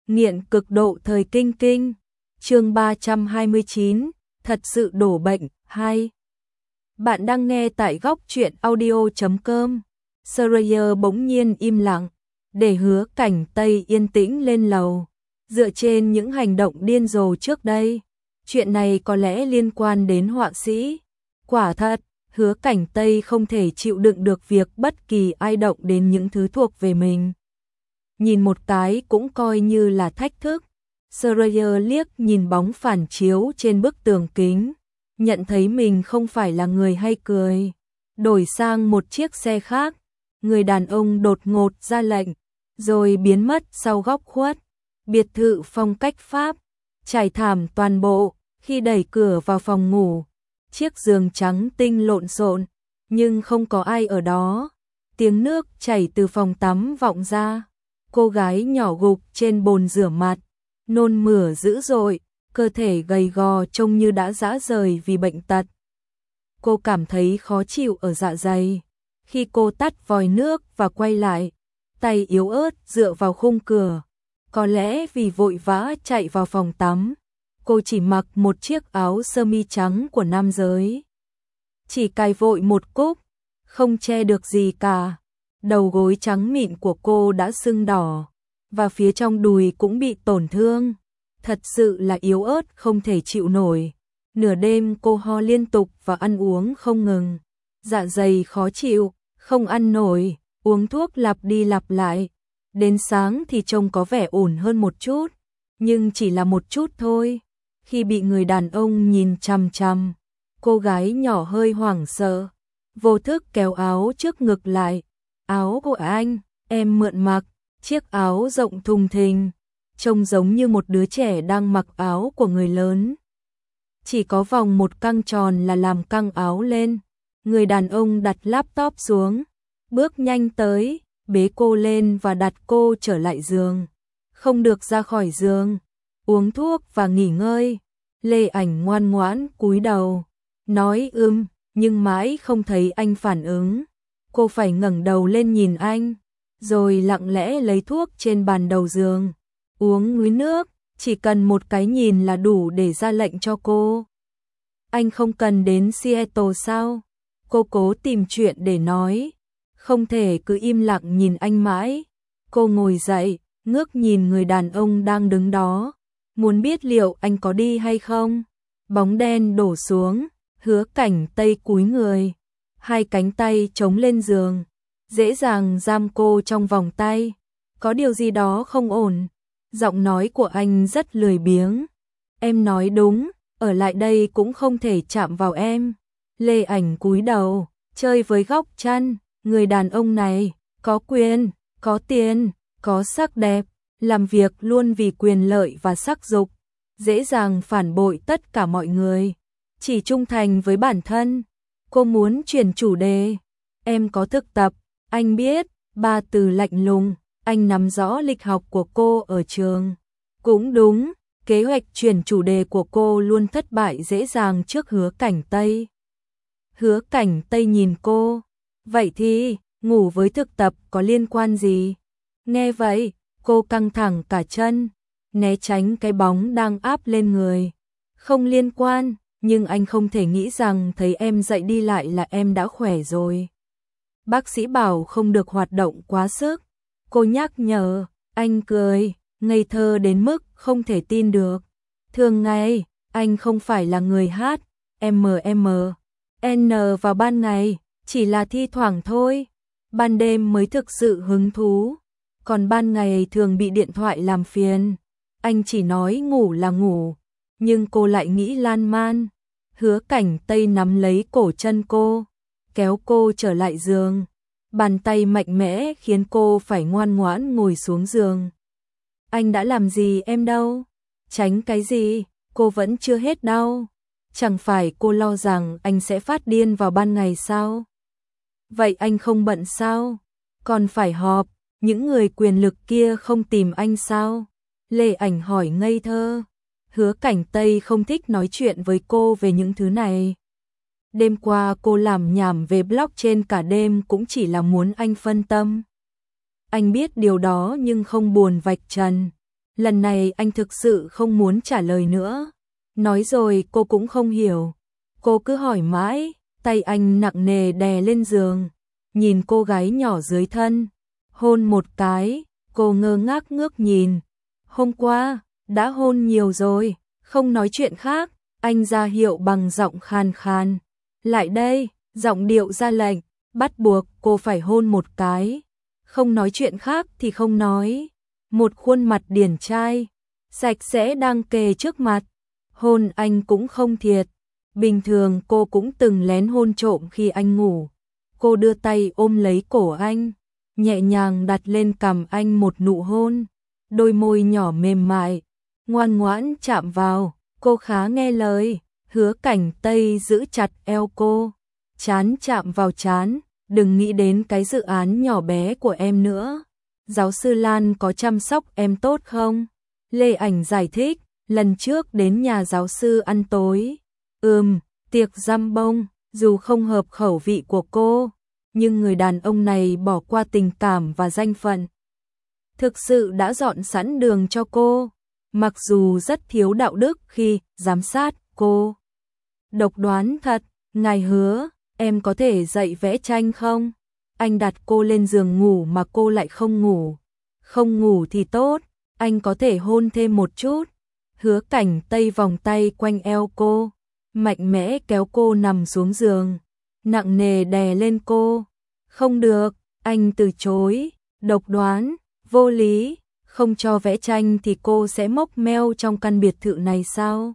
Nghiện cực độ thời kinh kinh. Chương 329, thật sự đổ bệnh 2. Bạn đang nghe tại góc truyện audio.com. Sawyer bỗng nhiên im lặng, để Hứa Cảnh Tây yên tĩnh lên lầu. Dựa trên những hành động điên rồ trước đây, chuyện này có lẽ liên quan đến họa sĩ. Quả thật, Hứa Cảnh Tây không thể chịu đựng được việc bất kỳ ai động đến những thứ thuộc về mình. Nhìn một cái cũng coi như là thách thức. Sawyer liếc nhìn bóng phản chiếu trên bức tường kính, nhận thấy mình không phải là người hay cười. Đổi sang một chiếc xe khác, người đàn ông đột ngột ra lệnh, rồi biến mất sau góc khuất. Biệt thự phong cách Pháp, trải thảm toàn bộ. Khi đẩy cửa vào phòng ngủ, chiếc giường trắng tinh lộn xộn, nhưng không có ai ở đó. Tiếng nước chảy từ phòng tắm vọng ra. Cô gái nhỏ gục trên bồn rửa mặt, nôn mửa dữ dội, cơ thể gầy gò trông như đã rã rời vì bệnh tật. Cô cảm thấy khó chịu ở dạ dày. Khi cô tắt vòi nước và quay lại, tay yếu ớt dựa vào khung cửa. Có lẽ vì vội vã chạy vào phòng tắm, cô chỉ mặc một chiếc áo sơ mi trắng của nam giới. Chỉ cài vội một cúc, không che được gì cả. Đầu gối trắng mịn của cô đã sưng đỏ, và phía trong đùi cũng bị tổn thương. Thật sự là yếu ớt không thể chịu nổi. Nửa đêm cô ho liên tục và ăn uống không ngừng. Dạ dày khó chịu, không ăn nổi, uống thuốc lặp đi lặp lại. Đến sáng thì trông có vẻ ổn hơn một chút, nhưng chỉ là một chút thôi. Khi bị người đàn ông nhìn chằm chằm, cô gái nhỏ hơi hoảng sợ, vô thức kéo áo trước ngực lại. Áo của anh, em mượn mặc, chiếc áo rộng thùng thình, trông giống như một đứa trẻ đang mặc áo của người lớn. Chỉ có vòng một căng tròn là làm căng áo lên. Người đàn ông đặt laptop xuống, bước nhanh tới, bế cô lên và đặt cô trở lại giường. Không được ra khỏi giường, uống thuốc và nghỉ ngơi. Lê Ảnh ngoan ngoãn cúi đầu, nói nhưng mãi không thấy anh phản ứng. Cô phải ngẩng đầu lên nhìn anh, rồi lặng lẽ lấy thuốc trên bàn đầu giường, uống núi nước. Chỉ cần một cái nhìn là đủ để ra lệnh cho cô. Anh không cần đến Seattle sao? Cô cố tìm chuyện để nói, không thể cứ im lặng nhìn anh mãi. Cô ngồi dậy, ngước nhìn người đàn ông đang đứng đó, muốn biết liệu anh có đi hay không. Bóng đen đổ xuống, Hứa Cảnh Tây cúi người, hai cánh tay chống lên giường, dễ dàng giam cô trong vòng tay. Có điều gì đó không ổn. Giọng nói của anh rất lười biếng. Em nói đúng, ở lại đây cũng không thể chạm vào em. Lê Ảnh cúi đầu, chơi với góc chăn. Người đàn ông này, có quyền, có tiền, có sắc đẹp, làm việc luôn vì quyền lợi và sắc dục, dễ dàng phản bội tất cả mọi người, chỉ trung thành với bản thân. Cô muốn chuyển chủ đề. Em có thực tập, anh biết. Ba từ lạnh lùng. Anh nắm rõ lịch học của cô ở trường. Cũng đúng, kế hoạch chuyển chủ đề của cô luôn thất bại dễ dàng trước Hứa Cảnh Tây. Hứa Cảnh Tây nhìn cô. Vậy thì, ngủ với thực tập có liên quan gì? Nghe vậy, cô căng thẳng cả chân, né tránh cái bóng đang áp lên người. Không liên quan, nhưng anh không thể nghĩ rằng thấy em dậy đi lại là em đã khỏe rồi. Bác sĩ bảo không được hoạt động quá sức. Cô nhắc nhở. Anh cười, ngây thơ đến mức không thể tin được. Thường ngày, anh không phải là người hát N vào ban ngày, chỉ là thi thoảng thôi. Ban đêm mới thực sự hứng thú, còn ban ngày thường bị điện thoại làm phiền. Anh chỉ nói ngủ là ngủ, nhưng cô lại nghĩ lan man. Hứa Cảnh Tây nắm lấy cổ chân cô, kéo cô trở lại giường. Bàn tay mạnh mẽ khiến cô phải ngoan ngoãn ngồi xuống giường. Anh đã làm gì em đâu? Tránh cái gì? Cô vẫn chưa hết đau. Chẳng phải cô lo rằng anh sẽ phát điên vào ban ngày sao? Vậy anh không bận sao? Còn phải họp, những người quyền lực kia không tìm anh sao? Lê Ảnh hỏi ngây thơ. Hứa Cảnh Tây không thích nói chuyện với cô về những thứ này. Đêm qua cô làm nhảm về blockchain cả đêm cũng chỉ là muốn anh phân tâm. Anh biết điều đó nhưng không buồn vạch trần. Lần này anh thực sự không muốn trả lời nữa. Nói rồi cô cũng không hiểu. Cô cứ hỏi mãi, tay anh nặng nề đè lên giường, nhìn cô gái nhỏ dưới thân, hôn một cái, cô ngơ ngác ngước nhìn. Hôm qua, đã hôn nhiều rồi, không nói chuyện khác, anh ra hiệu bằng giọng khàn khàn. Lại đây, giọng điệu ra lệnh, bắt buộc cô phải hôn một cái. Không nói chuyện khác thì không nói. Một khuôn mặt điển trai, sạch sẽ đang kề trước mặt. Hôn anh cũng không thiệt. Bình thường cô cũng từng lén hôn trộm khi anh ngủ. Cô đưa tay ôm lấy cổ anh, nhẹ nhàng đặt lên cằm anh một nụ hôn. Đôi môi nhỏ mềm mại, ngoan ngoãn chạm vào. Cô khá nghe lời. Hứa Cảnh Tây giữ chặt eo cô, trán chạm vào trán. Đừng nghĩ đến cái dự án nhỏ bé của em nữa. Giáo sư Lan có chăm sóc em tốt không? Lê Ảnh giải thích, lần trước đến nhà giáo sư ăn tối. Tiệc dăm bông, dù không hợp khẩu vị của cô, nhưng người đàn ông này bỏ qua tình cảm và danh phận. Thực sự đã dọn sẵn đường cho cô, mặc dù rất thiếu đạo đức khi giám sát cô. Độc đoán thật, ngài Hứa, em có thể dạy vẽ tranh không? Anh đặt cô lên giường ngủ mà cô lại không ngủ. Không ngủ thì tốt, anh có thể hôn thêm một chút. Hứa Cảnh Tây vòng tay quanh eo cô, mạnh mẽ kéo cô nằm xuống giường, nặng nề đè lên cô. Không được, anh từ chối, độc đoán, vô lý, không cho vẽ tranh thì cô sẽ mốc meo trong căn biệt thự này sao?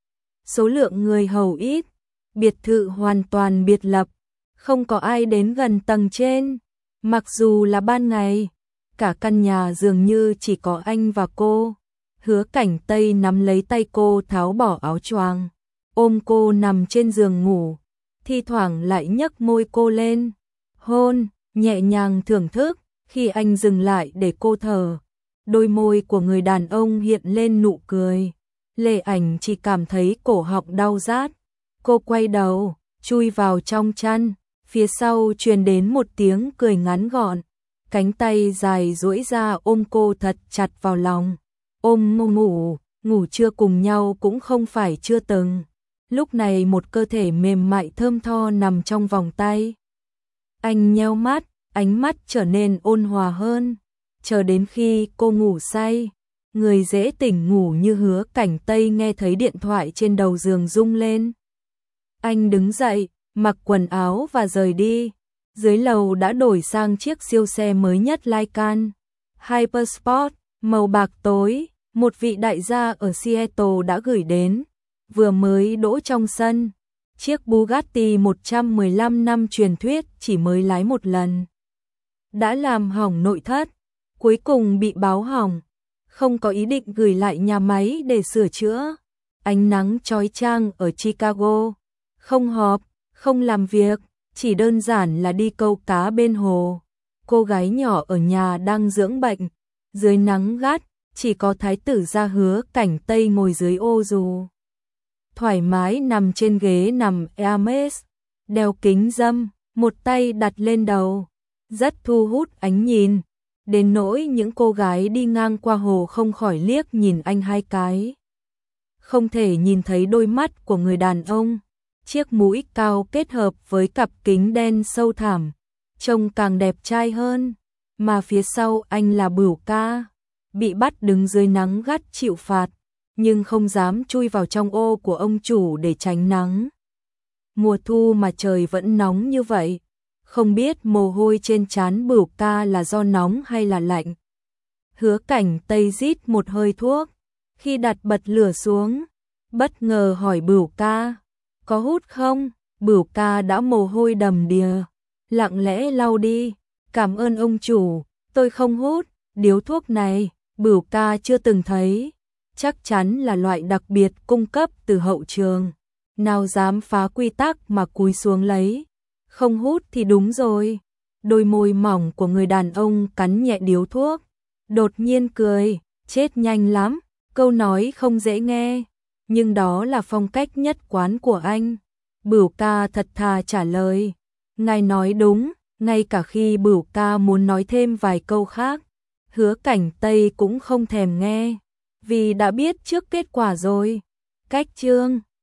Số lượng người hầu ít, biệt thự hoàn toàn biệt lập, không có ai đến gần tầng trên. Mặc dù là ban ngày, cả căn nhà dường như chỉ có anh và cô. Hứa Cảnh Tây nắm lấy tay cô tháo bỏ áo choàng, ôm cô nằm trên giường ngủ, thi thoảng lại nhấc môi cô lên, hôn, nhẹ nhàng thưởng thức. Khi anh dừng lại để cô thở, đôi môi của người đàn ông hiện lên nụ cười. Lê Ảnh chỉ cảm thấy cổ họng đau rát. Cô quay đầu, chui vào trong chăn, phía sau truyền đến một tiếng cười ngắn gọn. Cánh tay dài duỗi ra ôm cô thật chặt vào lòng. Ôm ngủ chưa cùng nhau cũng không phải chưa từng. Lúc này một cơ thể mềm mại thơm tho nằm trong vòng tay. Anh nheo mắt, ánh mắt trở nên ôn hòa hơn. Chờ đến khi cô ngủ say, người dễ tỉnh ngủ như Hứa Cảnh Tây nghe thấy điện thoại trên đầu giường rung lên. Anh đứng dậy, mặc quần áo và rời đi. Dưới lầu đã đổi sang chiếc siêu xe mới nhất Lycan Hypersport, màu bạc tối, một vị đại gia ở Seattle đã gửi đến, vừa mới đỗ trong sân. Chiếc Bugatti 115 năm truyền thuyết chỉ mới lái một lần, đã làm hỏng nội thất, cuối cùng bị báo hỏng, không có ý định gửi lại nhà máy để sửa chữa. Ánh nắng chói chang ở Chicago, không họp, không làm việc, chỉ đơn giản là đi câu cá bên hồ. Cô gái nhỏ ở nhà đang dưỡng bệnh, dưới nắng gắt, chỉ có thái tử gia Hứa Cảnh Tây ngồi dưới ô dù, thoải mái nằm trên ghế nằm Hermes, đeo kính râm, một tay đặt lên đầu, rất thu hút ánh nhìn, đến nỗi những cô gái đi ngang qua hồ không khỏi liếc nhìn anh hai cái. Không thể nhìn thấy đôi mắt của người đàn ông, chiếc mũi cao kết hợp với cặp kính đen sâu thẳm, trông càng đẹp trai hơn, mà phía sau anh là Bửu Ca, bị bắt đứng dưới nắng gắt chịu phạt, nhưng không dám chui vào trong ô của ông chủ để tránh nắng. Mùa thu mà trời vẫn nóng như vậy, không biết mồ hôi trên trán Bửu Ca là do nóng hay là lạnh. Hứa Cảnh Tây rít một hơi thuốc, khi đặt bật lửa xuống, bất ngờ hỏi Bửu Ca, có hút không? Bửu Ca đã mồ hôi đầm đìa, lặng lẽ lau đi, cảm ơn ông chủ, tôi không hút, điếu thuốc này, Bửu Ca chưa từng thấy, chắc chắn là loại đặc biệt cung cấp từ hậu trường, nào dám phá quy tắc mà cúi xuống lấy, không hút thì đúng rồi. Đôi môi mỏng của người đàn ông cắn nhẹ điếu thuốc, đột nhiên cười, chết nhanh lắm, câu nói không dễ nghe, nhưng đó là phong cách nhất quán của anh. Bửu Ca thật thà trả lời, ngài nói đúng, ngay cả khi Bửu Ca muốn nói thêm vài câu khác, Hứa Cảnh Tây cũng không thèm nghe. vì đã biết trước kết quả rồi. Cách chương